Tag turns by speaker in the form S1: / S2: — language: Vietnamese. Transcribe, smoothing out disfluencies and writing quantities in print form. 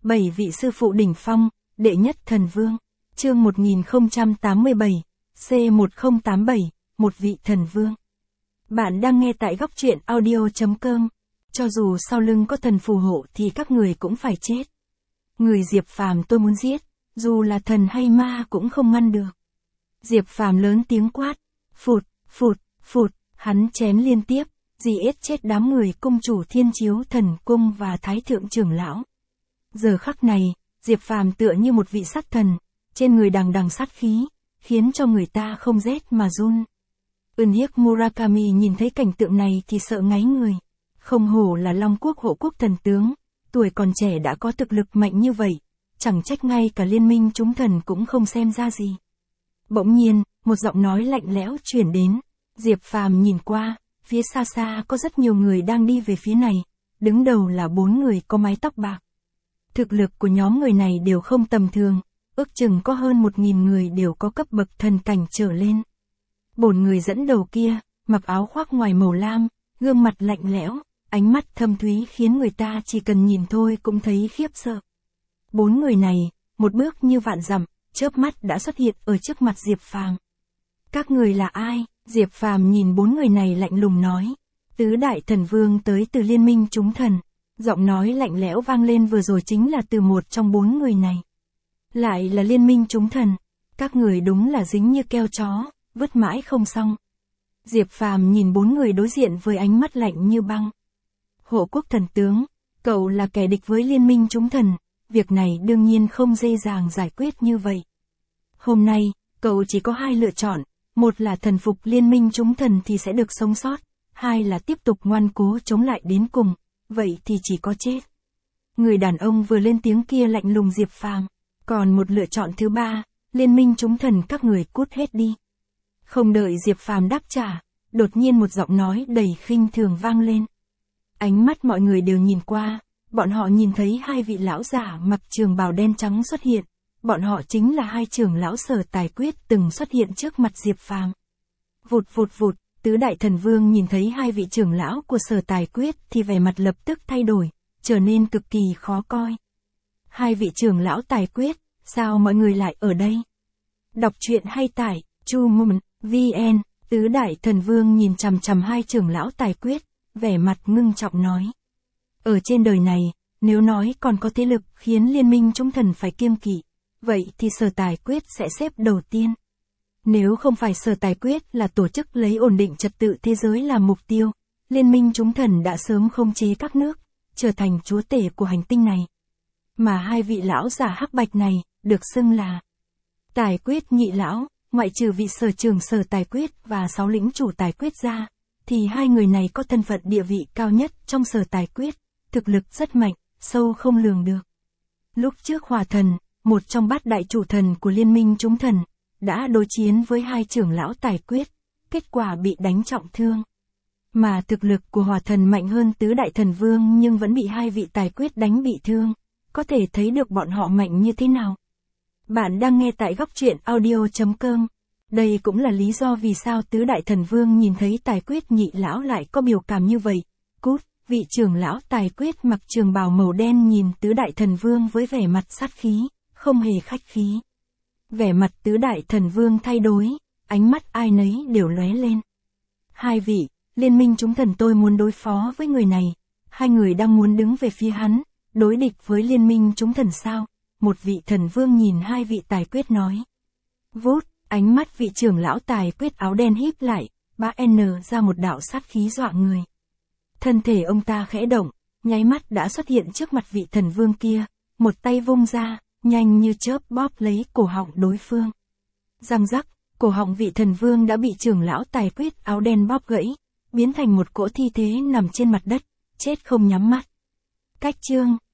S1: 7 vị sư phụ đỉnh phong, đệ nhất thần vương. Chương 1087, C1087, một vị thần vương. Bạn đang nghe tại góc truyện audio.com. Cho dù sau lưng có thần phù hộ thì các người cũng phải chết. Người Diệp Phàm tôi muốn giết, dù là thần hay ma cũng không ngăn được. Diệp Phàm lớn tiếng quát, phụt, phụt, phụt, hắn chém liên tiếp, giết chết đám người cung chủ Thiên Chiếu Thần Cung và Thái Thượng trưởng lão. Giờ khắc này, Diệp Phàm tựa như một vị sát thần, trên người đằng đằng sát khí, khiến cho người ta không rét mà run. Uchiha Murakami nhìn thấy cảnh tượng này thì sợ ngáy người. Không hổ là Long Quốc hộ quốc thần tướng, tuổi còn trẻ đã có thực lực mạnh như vậy, chẳng trách ngay cả liên minh chúng thần cũng không xem ra gì. Bỗng nhiên, một giọng nói lạnh lẽo truyền đến. Diệp Phàm nhìn qua, phía xa xa có rất nhiều người đang đi về phía này, đứng đầu là 4 người có mái tóc bạc. Thực lực của nhóm người này đều không tầm thường, ước chừng có hơn 1000 người đều có cấp bậc thần cảnh trở lên. 4 người dẫn đầu kia, mặc áo khoác ngoài màu lam, gương mặt lạnh lẽo, ánh mắt thâm thúy khiến người ta chỉ cần nhìn thôi cũng thấy khiếp sợ. 4 người này, một bước như vạn dặm, chớp mắt đã xuất hiện ở trước mặt Diệp Phàm. Các người là ai? Diệp Phàm nhìn 4 người này lạnh lùng nói. Tứ đại thần vương tới từ liên minh chúng thần. Giọng nói lạnh lẽo vang lên vừa rồi chính là từ một trong 4 người này. Lại là liên minh chúng thần. Các người đúng là dính như keo chó, vứt mãi không xong. Diệp Phàm nhìn 4 người đối diện với ánh mắt lạnh như băng. Hộ quốc thần tướng, cậu là kẻ địch với liên minh chúng thần. Việc này đương nhiên không dễ dàng giải quyết như vậy. Hôm nay, cậu chỉ có 2 lựa chọn. Một là thần phục liên minh chúng thần thì sẽ được sống sót. 2 là tiếp tục ngoan cố chống lại đến cùng. Vậy thì chỉ có chết. Người đàn ông vừa lên tiếng kia lạnh lùng Diệp Phàm. Còn một lựa chọn thứ 3, liên minh chúng thần các người cút hết đi. Không đợi Diệp Phàm đáp trả, đột nhiên một giọng nói đầy khinh thường vang lên. Ánh mắt mọi người đều nhìn qua, bọn họ nhìn thấy 2 vị lão giả mặc trường bào đen trắng xuất hiện. Bọn họ chính là 2 trưởng lão Sở Tài Quyết từng xuất hiện trước mặt Diệp Phàm. Vụt vụt vụt, tứ đại thần vương nhìn thấy 2 vị trưởng lão của Sở Tài Quyết thì vẻ mặt lập tức thay đổi, trở nên cực kỳ khó coi. 2 vị trưởng lão Tài Quyết, sao mọi người lại ở đây? Đọc truyện hay tải, Chu-mun.vn, tứ đại thần vương nhìn chằm chằm 2 trưởng lão Tài Quyết, vẻ mặt ngưng trọng nói. Ở trên đời này, nếu nói còn có thế lực khiến liên minh chúng thần phải kiêng kỵ, vậy thì Sở Tài Quyết sẽ xếp đầu tiên. Nếu không phải Sở Tài Quyết là tổ chức lấy ổn định trật tự thế giới làm mục tiêu, liên minh chúng thần đã sớm khống chế các nước, trở thành chúa tể của hành tinh này. Mà 2 vị lão giả hắc bạch này, được xưng là Tài Quyết nhị lão, ngoại trừ vị sở trưởng Sở Tài Quyết và 6 lĩnh chủ Tài Quyết ra, thì 2 người này có thân phận địa vị cao nhất trong Sở Tài Quyết, thực lực rất mạnh, sâu không lường được. Lúc trước Hỏa Thần, một trong 8 đại chủ thần của liên minh chúng thần, đã đối chiến với 2 trưởng lão Tài Quyết, kết quả bị đánh trọng thương. Mà thực lực của Hỏa Thần mạnh hơn tứ đại thần vương nhưng vẫn bị 2 vị Tài Quyết đánh bị thương, có thể thấy được bọn họ mạnh như thế nào. Bạn đang nghe tại góc truyện audio.com. Đây cũng là lý do vì sao tứ đại thần vương nhìn thấy Tài Quyết nhị lão lại có biểu cảm như vậy. Cút, vị trưởng lão Tài Quyết mặc trường bào màu đen nhìn tứ đại thần vương với vẻ mặt sát khí, không hề khách khí. Vẻ mặt tứ đại thần vương thay đổi, ánh mắt ai nấy đều lóe lên. 2 vị, liên minh chúng thần tôi muốn đối phó với người này. 2 người đang muốn đứng về phía hắn, đối địch với liên minh chúng thần sao? Một vị thần vương nhìn 2 vị Tài Quyết nói. Vút, ánh mắt vị trưởng lão Tài Quyết áo đen híp lại, bá N ra một đạo sát khí dọa người. Thân thể ông ta khẽ động, nháy mắt đã xuất hiện trước mặt vị thần vương kia, một tay vung ra, nhanh như chớp bóp lấy cổ họng đối phương. Răng rắc, cổ họng vị thần vương đã bị trưởng lão Tài Quyết áo đen bóp gãy, biến thành một cỗ thi thể nằm trên mặt đất, chết không nhắm mắt. Cách chương